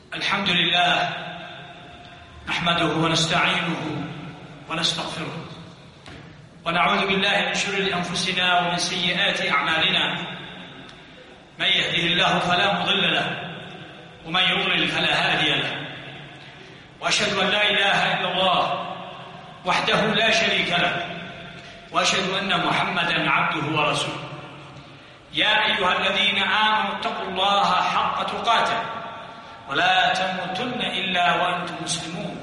الحمد لله نحمده ونستعينه ونستغفره ونعوذ بالله من شرور أنفسنا ومن سيئات أعمالنا. من يهده الله فلا مضل له ومن يضلل فلا هادي له، وأشهد أن لا إله إلا الله وحده لا شريك له، وأشهد أن محمدًا عبده ورسوله. يا أيها الذين آمنوا اتقوا الله حق تقاته ولا تموتن إلا وأنتم مسلمون.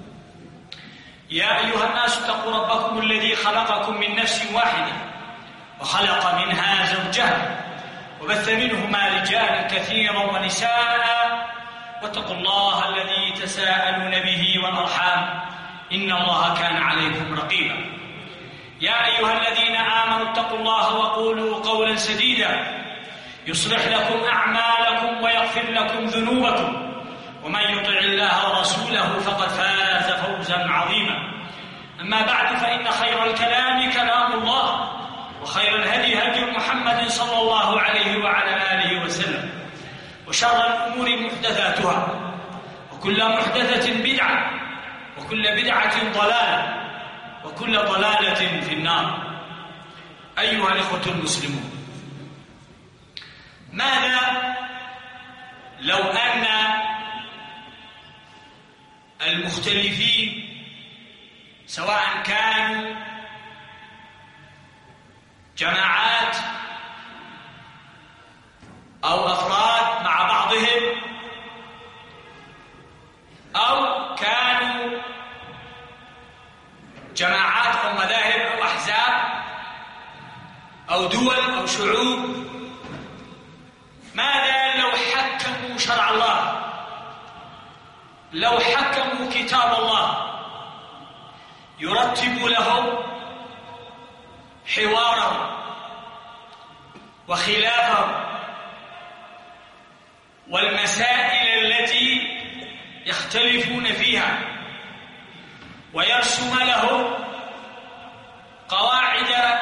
يا أيها الناس اتقوا ربكم الذي خلقكم من نفس واحدة وخلق منها زوجها وبث منهما رجالا كثيرا ونساء، واتقوا الله الذي تساءلون به والأرحام إن الله كان عليكم رقيبا. يا أيها الذين آمنوا اتقوا الله وقولوا قولا سديدا يصلح لكم أعمالكم ويغفر لكم ذنوبكم، ومن يطع الله ورسوله فقد فاز فوزا عظيما. أما بعد، فإن خير الكلام كلام الله، وخير الهدي هدي محمد صلى الله عليه وعلى آله وسلم، وشر الأمور محدثاتها، وكل محدثة بدعة، وكل بدعة ضلالة، وكل ضلالة في النار. أيها الإخوة المسلمون، ماذا لو أن المختلفين سواء كانوا جماعات أو أفراد مع بعضهم، أو كانوا جماعات أو مذاهب أو أحزاب أو دول أو شعوب، ماذا لو حكموا شرع الله، لو حكموا كتاب الله، يرتب لهم حوارهم وخلافهم والمسائل التي يختلفون فيها، ويرسم لهم قواعد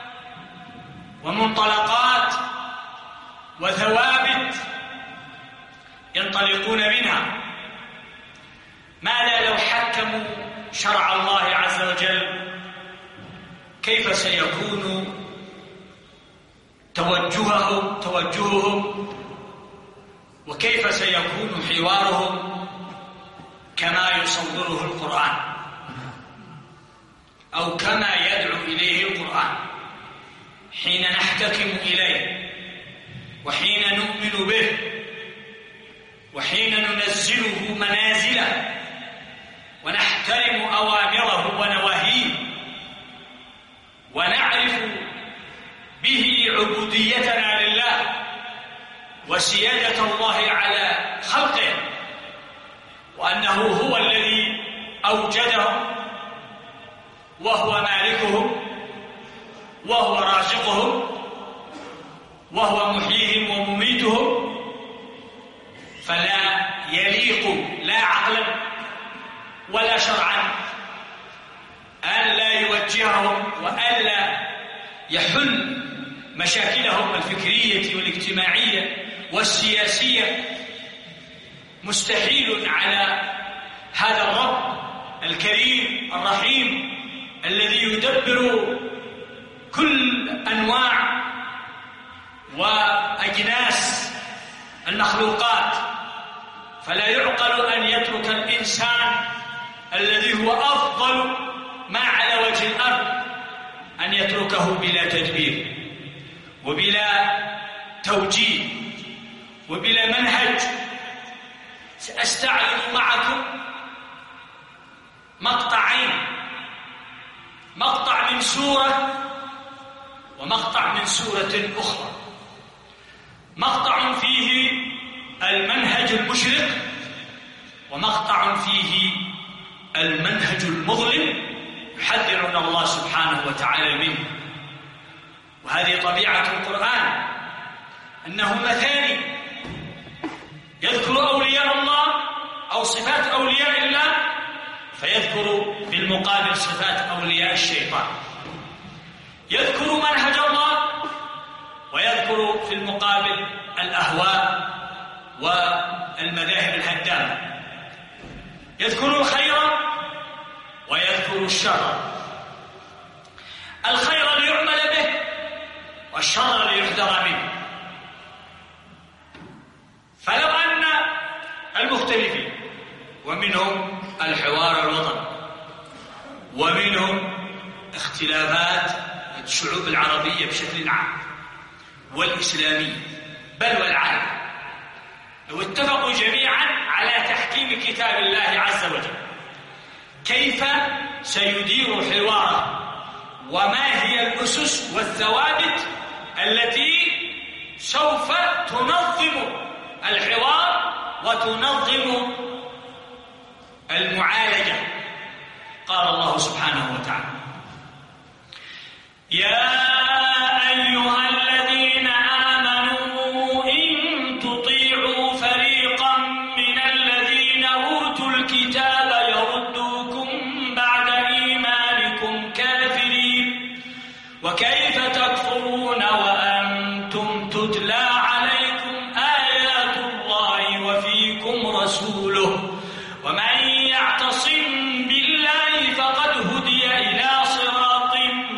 ومنطلقات وثوابت ينطلقون منها؟ ماذا لو حكموا شرع الله عز وجل؟ كيف سيكون توجههم وكيف سيكون حوارهم كما يصوره القرآن أو كما يدعو إليه القرآن حين نحتكم إليه وحين نؤمن به وحين ننزله منازله ونحترم أوامره ونواهيه ونعرف به عبوديتنا لله وسيادة الله على خلقه، وأنه هو الذي أوجدهم وهو مالكهم وهو رازقهم وهو محييهم ومميتهم. فلا يليق لا عقلا ولا شرعا أن لا يوجههم وأن لا يحل مشاكلهم الفكرية والاجتماعية والسياسية. مستحيل على هذا الرب الكريم الرحيم الذي يدبر كل أنواع وأجناس المخلوقات. فلا يعقل أن يترك الإنسان الذي هو أفضل ما على وجه الأرض أن يتركه بلا تدبير وبلا توجيه وبلا منهج. سأستعرض معكم مقطعين، مقطع من سورة ومقطع من سورة أخرى. مقطع فيه المنهج المشرق ومقطع فيه المنهج المظلم يحذرنا الله سبحانه وتعالى منه. وهذه طبيعة القرآن، أنه مثاني، يذكر أولياء الله أو صفات أولياء الله فيذكر بالمقابل صفات أولياء الشيطان، يذكر منهج الله ويذكر في المقابل الأهواء المذاهب الهدامة، يذكر الخير ويذكر الشر، الخير ليعمل به والشر ليحذر منه. فلو أن المختلفين، ومنهم الحوار الوطني، ومنهم اختلافات الشعوب العربية بشكل عام والإسلامية بل والعالم، لو اتفقوا جميعا على تحكيم كتاب الله عز وجل، كيف سيدير حواره؟ وما هي الأسس والثوابت التي سوف تنظم الحوار وتنظم المعالجة؟ قال الله سبحانه وتعالى: يا أيها الذين آمنوا إن تطيعوا فريقا من الذين أوتوا الكتاب يردوكم بعد إيمانكم كافرين، وكيف تكفرون وأنتم تتلى عليكم آيات الله وفيكم رسوله، ومن يعتصم بالله فقد هدي إلى صراط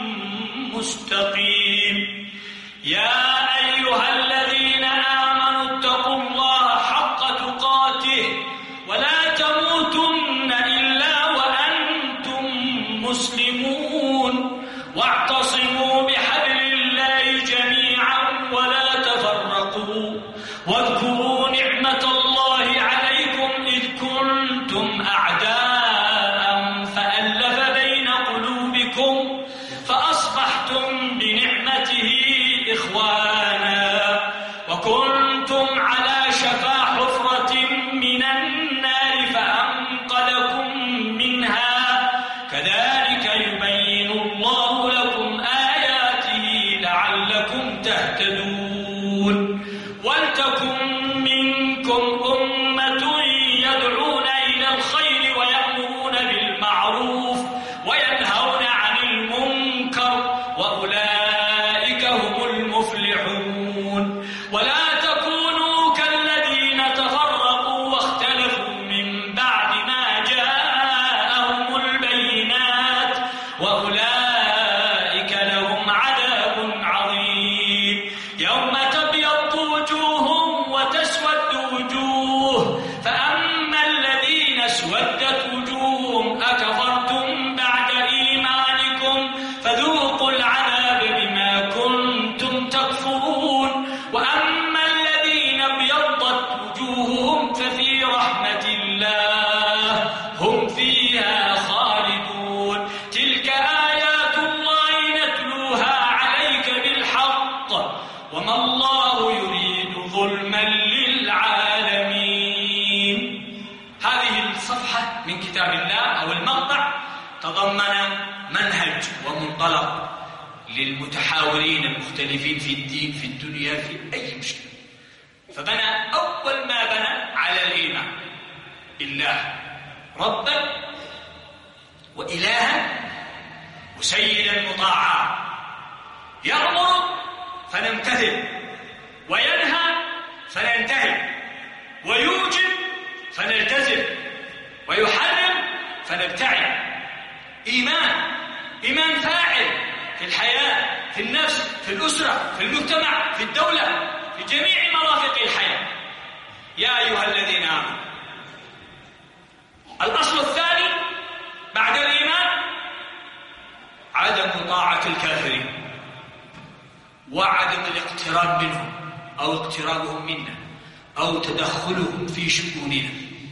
مستقيم. يا أيها الذين آمنوا اتقوا الله حق تقاته ولا تموتن إلا وأنتم مسلمون، واعتصموا بحبل الله جميعا ولا تفرقوا، واذكروا نعمة الله عليكم إذ كنتم أعداء فألف بين قلوبكم فأصبحتم بنعمته إخوانا، وكنتم على شفا حفرة من النار فأنقذكم منها، كذلك يبين الله لكم آياته لعلكم تهتدون. ولتكن منكم أمة يدعون إلى الخير ويأمرون بالمعروف وينهون عن المنكر، وأولئك هم المفلحون. ولا تكونوا كالذين تفرقوا واختلفوا من بعد ما جاءهم البينات، وأولئك لهم عذاب عظيم. يوم تبيض وجوه وتسود وجوه، فأما الذين اسودت وجوههم أكفرتم بعد إيمانكم فذوقوا العذاب بما كنتم تكفرون، وأما الذين ابيضت وجوههم ففي رحمة الله هم فيها خالدون. تلك آيات الله نتلوها عليك بالحق وما الله يريد ظلما للعالمين. هذه الصفحة من كتاب الله أو المقطع تضمن منهج ومنطلق للمتحاورين المختلفين في الدين في الدنيا في أي مشكلة. فبنى أول ما بنى على الإيمان بالله ربا وإلها وسيدا مطاعا، يأمر فنمتثل، وينهى فننتهي، ويوجب فنلتزم، ويحرم فنبتعد. إيمان فاعل في الحياة، في النفس، في الأسرة، في المجتمع، في الدولة، في جميع مرافق الحياة. يا أيها الذين آمنوا. الأصل الثاني بعد الإيمان عدم طاعة الكافرين وعدم الاقتراب منهم أو اقترابهم منا أو تدخلهم في شؤوننا،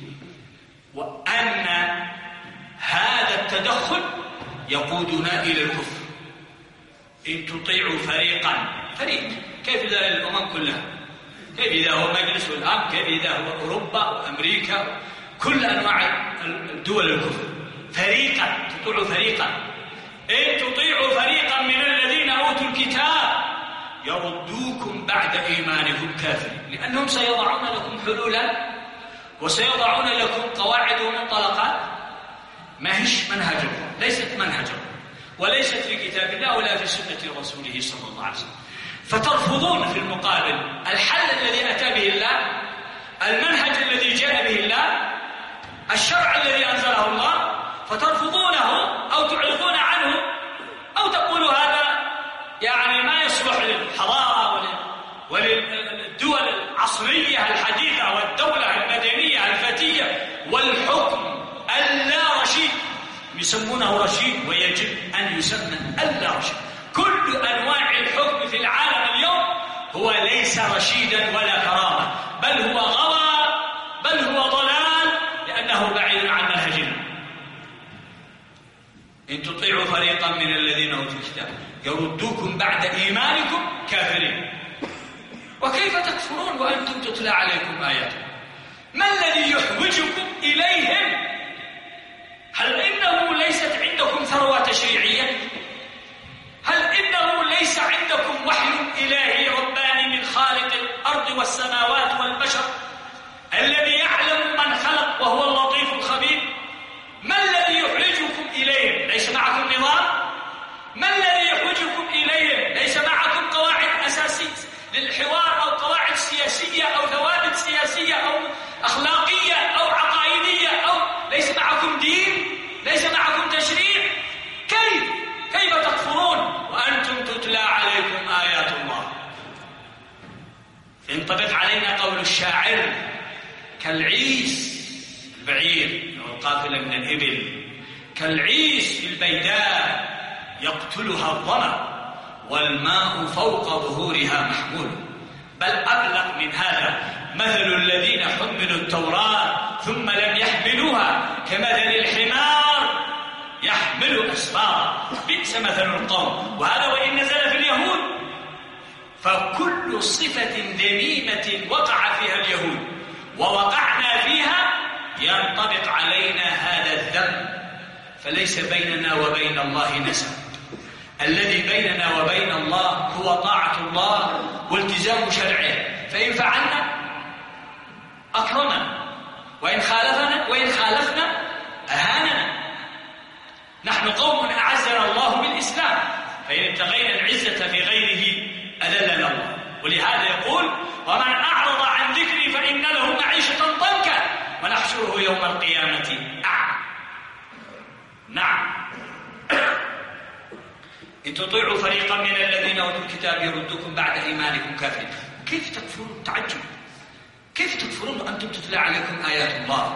وأن هذا التدخل يقودنا إلى الكفر. إن تطيعوا فريق كيف إذا الأمم كلها، كيف إذا هو مجلس الأمن، كيف إذا هو أوروبا وأمريكا، كل أنواع الدول الكفر. فريقا تطيعوا فريقا، إن تطيعوا فريقا من الذين أوتوا الكتاب يردوكم بعد إيمانكم كافرين، لأنهم سيضعون لكم حلولا وسيضعون لكم قواعد ومنطلقات ما هيش منهجهم، ليست منهجهم وليست في كتاب الله ولا في سنة رسوله صلى الله عليه وسلم. فترفضون في المقابل الحل الذي أتى به الله، المنهج الذي جاء به الله، الشرع الذي أنزله الله، فترفضونه أو تعرضون عنه أو تقول هذا يعني ما يصلح للحضارة وللدول العصرية الحديثة والدولة المدنية الفتية والحكم اللا رشيد. يسمونه رشيد ويجب أن يسمى اللا رشيد. كل أنواع الحكم في العالم اليوم هو ليس رشيدا ولا كرامة، بل هو غوى، بل هو ضلال، لأنه بعيد عن منهجنا. إن تطيعوا فريقا من الذين أوتوا الكتاب يردوكم بعد إيمانكم كافرين. وكيف تكفرون وأنتم تتلى عليكم آياتهم؟ ما الذي يحوجكم إليهم؟ هل إنه ليست عندكم ثروة تشريعية؟ هل إنه ليس عندكم وحي إلهي رباني من خالق الأرض والسماوات والبشر الذي يعلم من خلق وهو اللطيف الخبير؟ ما الذي يحوجكم إليهم؟ ليس معكم نظام؟ ما الذي يحوجكم إليهم؟ ليس معكم قواعد أساسية للحوار أو قواعد سياسية أو ثوابت سياسية أو أخلاقية أو عقائدية، أو ليس معكم دين، ليس معكم تشريع. كيف تكفرون وأنتم تتلى عليكم آيات الله؟ ينطبق علينا قول الشاعر: كالعيس البعير أو القافلة من الإبل، كالعيس في البيداء يقتلها الظمأ والماء فوق ظهورها محمول. بل أبلغ من هذا: مثل الذين حملوا التوراة ثم لم يحملوها كمثل الحمار يحمل أسفارا، بئس مثل القوم. وهذا وإن نزل في اليهود. فكل صفة ذميمة وقع فيها اليهود ووقعنا فيها ينطبق علينا هذا الذنب، فليس بيننا وبين الله نسب. الذي بيننا وبين الله هو طاعة الله والتزام شرعه، فإن فعلنا أكرمنا، وإن خالفنا أهاننا. نحن قوم أعزنا الله بالإسلام، فإن ابتغينا العزة في غيره أذلنا الله. ولهذا يقول: ومن أعرض عن ذكري فإن له معيشة ضنكا ونحشره يوم القيامة أعمى. نعم، إن تطيعوا فريقا من الذين أوتوا الكتاب يردوكم بعد إيمانكم كافرين. كيف تكفرون؟ تعجب. كيف تكفرون وأنتم تتلى عليكم آيات الله؟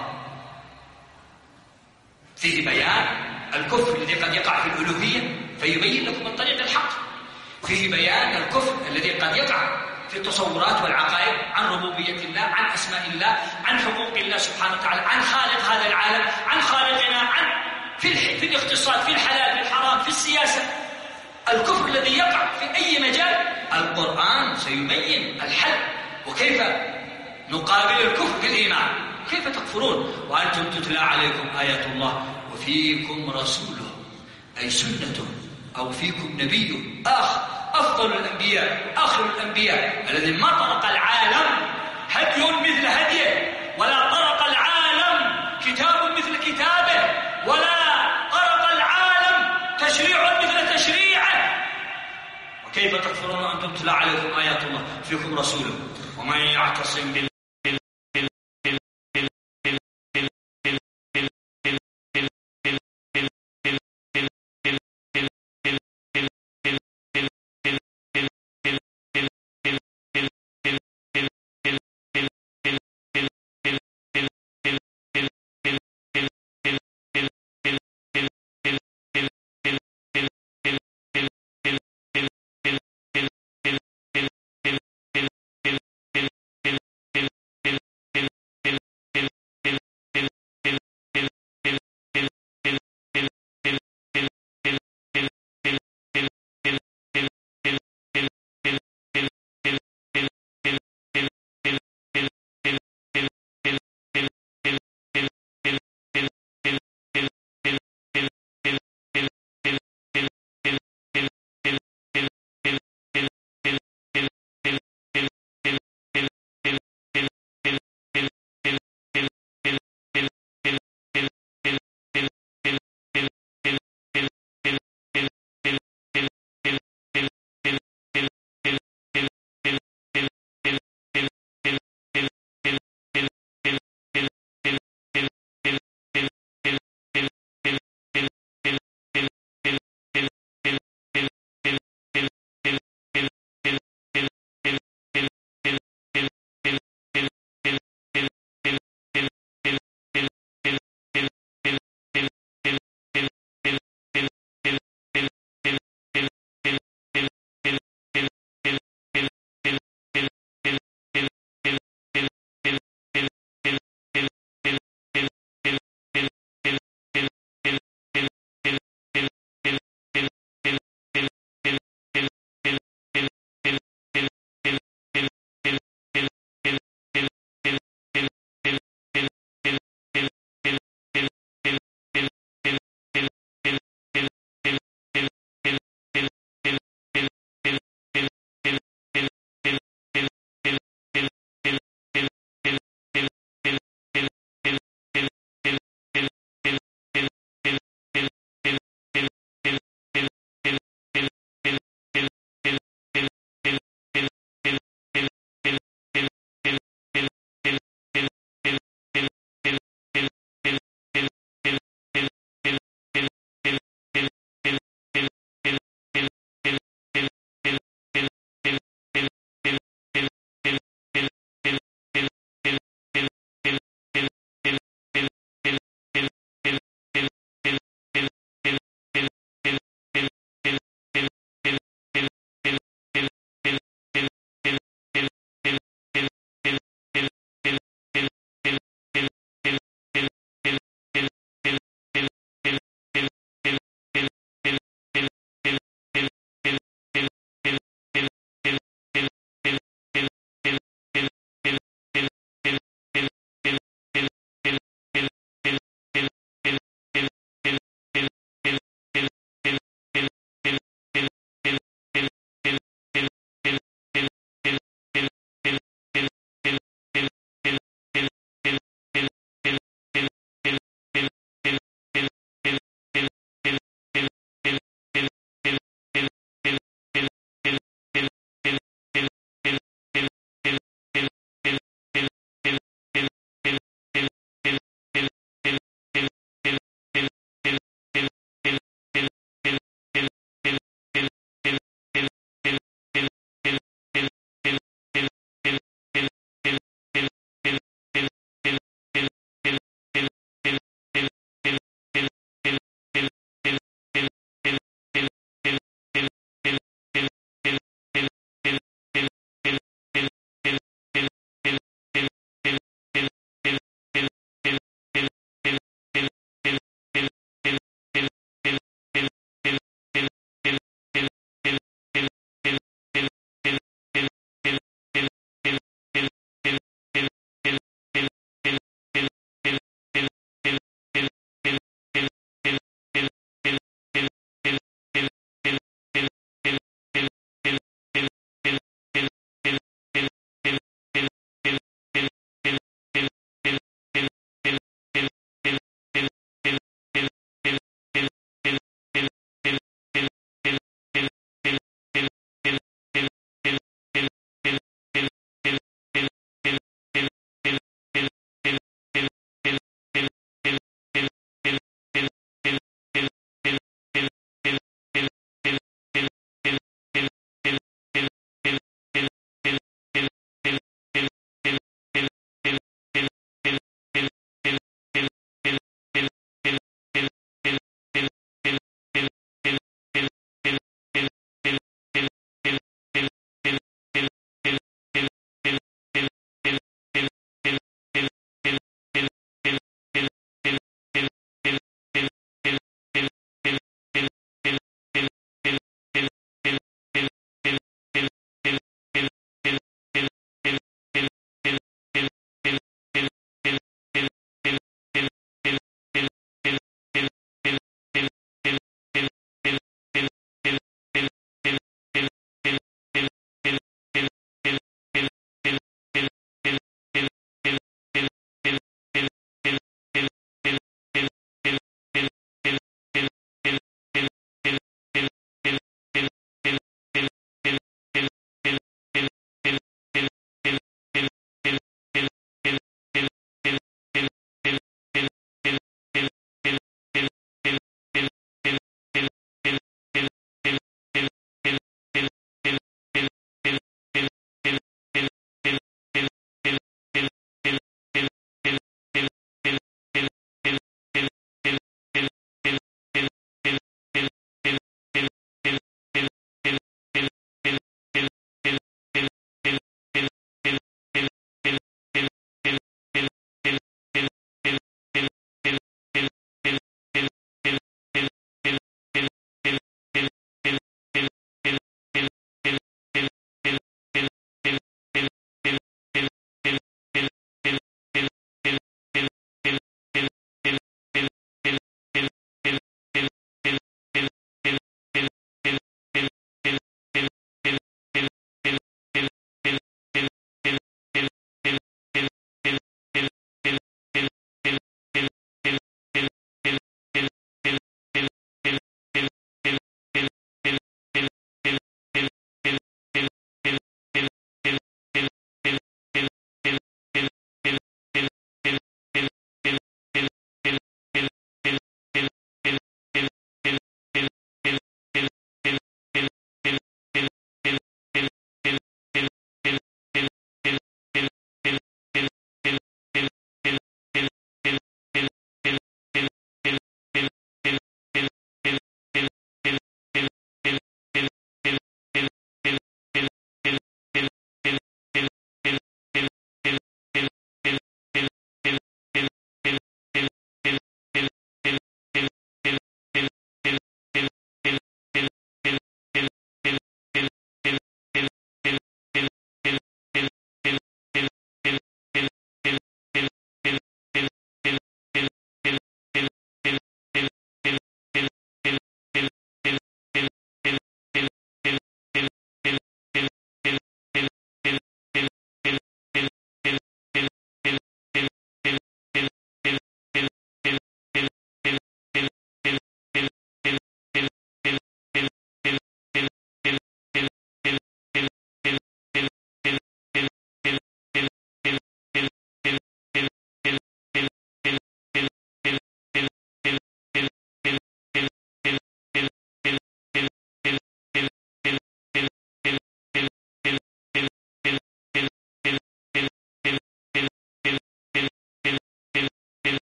فيه بيان الكفر الذي قد يقع في الألوهية فيبين لكم الطريق الحق، فيه بيان الكفر الذي قد يقع في التصورات والعقائد عن ربوبية الله، عن أسماء الله، عن حقوق الله سبحانه وتعالى، عن خالق هذا العالم، عن خالقنا، عن في الاقتصاد، في الحلال، في الحرام، في السياسة. الكفر الذي يقع في أي مجال القرآن سيبين الحل، وكيف نقابل الكفر بالإيمان. كيف تكفرون وأنتم تتلى عليكم آيات الله وفيكم رسوله، أي سنته، أو فيكم نبيه أفضل الأنبياء، آخر الأنبياء، الذي ما طرق العالم هدي مثل هديه، ولا طرق العالم كتاب مثل كتابه، ولا طرق العالم تشريع مثل تشريعه. وكيف تكفرون وأنتم تتلى عليكم آيات الله فيكم رسوله ومن يعتصم بالله